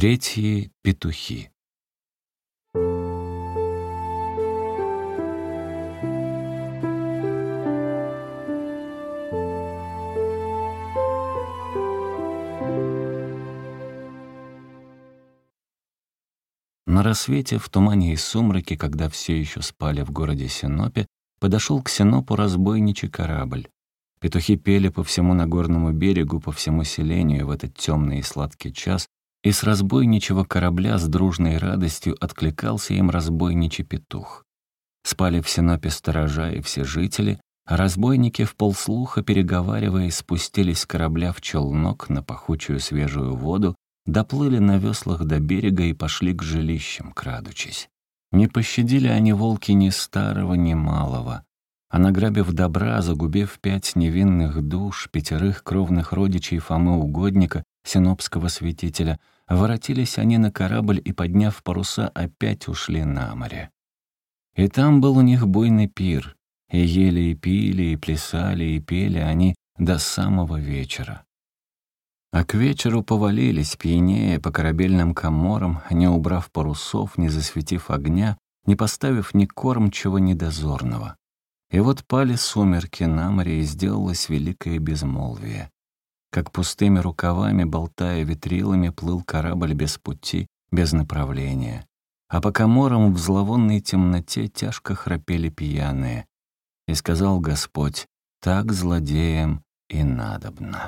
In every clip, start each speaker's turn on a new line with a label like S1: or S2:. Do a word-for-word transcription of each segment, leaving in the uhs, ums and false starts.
S1: Третьи петухи. На рассвете, в тумане и сумраке, когда все еще спали в городе Синопе, подошел к Синопу разбойничий корабль. Петухи пели по всему Нагорному берегу, по всему селению в этот темный и сладкий час, и с разбойничьего корабля с дружной радостью откликался им разбойничий петух. Спали в Синопе сторожа и все жители, а разбойники вполслуха, переговариваясь, спустились с корабля в челнок на пахучую свежую воду, доплыли на веслах до берега и пошли к жилищам, крадучись. Не пощадили они волки ни старого, ни малого. А награбив добра, загубив пять невинных душ, пятерых кровных родичей Фомы Угодника, синопского святителя, воротились они на корабль и, подняв паруса, опять ушли на море. И там был у них буйный пир, и ели, и пили, и плясали, и пели они до самого вечера. А к вечеру повалились, пьянее, по корабельным коморам, не убрав парусов, не засветив огня, не поставив ни кормчего, ни дозорного. И вот пали сумерки на море, и сделалось великое безмолвие. Как пустыми рукавами, болтая ветрилами, плыл корабль без пути, без направления. А по коморам в зловонной темноте тяжко храпели пьяные. И сказал Господь: «Так злодеям и надобно».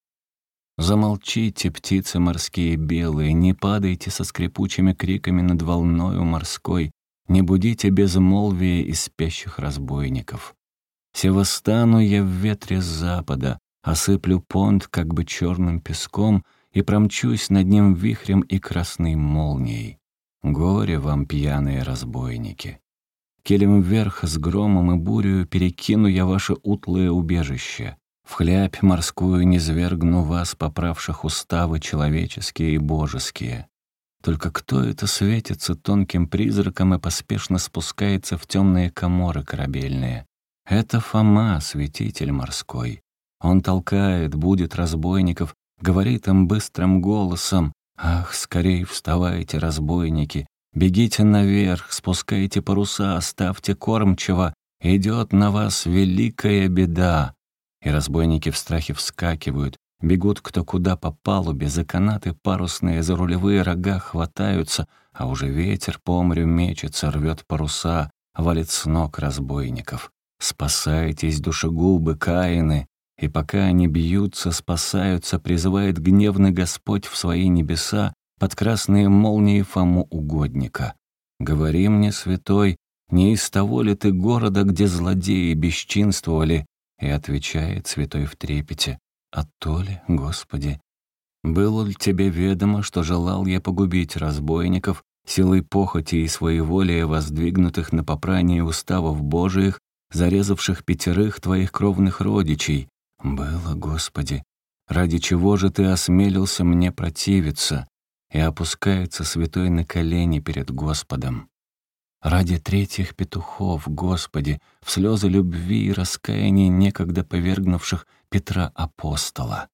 S1: Замолчите, птицы морские белые, не падайте со скрипучими криками над волною морской, не будите безмолвие из спящих разбойников. Се восстану я в ветре с запада, осыплю понт как бы черным песком и промчусь над ним вихрем и красной молнией. Горе вам, пьяные разбойники! Келем вверх с громом и бурею перекину я ваше утлое убежище. В хлябь морскую низвергну вас, поправших уставы человеческие и божеские. Только кто это светится тонким призраком и поспешно спускается в темные коморы корабельные? Это Фома, святитель морской. Он толкает, будет разбойников, говорит им быстрым голосом: «Ах, скорей вставайте, разбойники, бегите наверх, спускайте паруса, оставьте кормчего, идет на вас великая беда». И разбойники в страхе вскакивают, бегут кто куда по палубе, за канаты парусные, за рулевые рога хватаются, а уже ветер по морю мечется, рвет паруса, валит с ног разбойников. «Спасайтесь, душегубы, Каины!» И пока они бьются, спасаются, призывает гневный Господь в свои небеса под красные молнии Фому Угодника. «Говори мне, святой, не из того ли ты города, где злодеи бесчинствовали?» И отвечает святой в трепете: «А то ли, Господи? Было ли тебе ведомо, что желал я погубить разбойников, силой похоти и своеволия воздвигнутых на попрание уставов Божиих, зарезавших пятерых твоих кровных родичей? Было, Господи. Ради чего же ты осмелился мне противиться?» И опускается святой на колени перед Господом. «Ради третьих петухов, Господи, в слезы любви и раскаяния некогда повергнувших Петра апостола.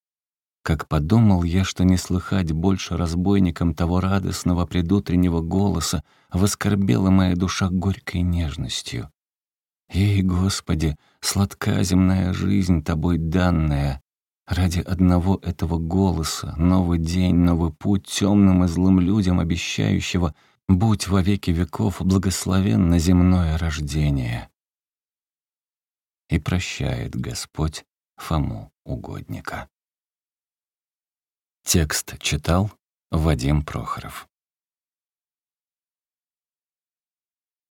S1: Как подумал я, что не слыхать больше разбойникам того радостного предутреннего голоса, воскорбела моя душа горькой нежностью. Ей, Господи, сладка земная жизнь Тобой данная. Ради одного этого голоса, новый день, новый путь темным и злым людям обещающего: будь во веки веков благословенно земное рождение». И прощает Господь Фому Угодника. Текст читал Вадим Прохоров.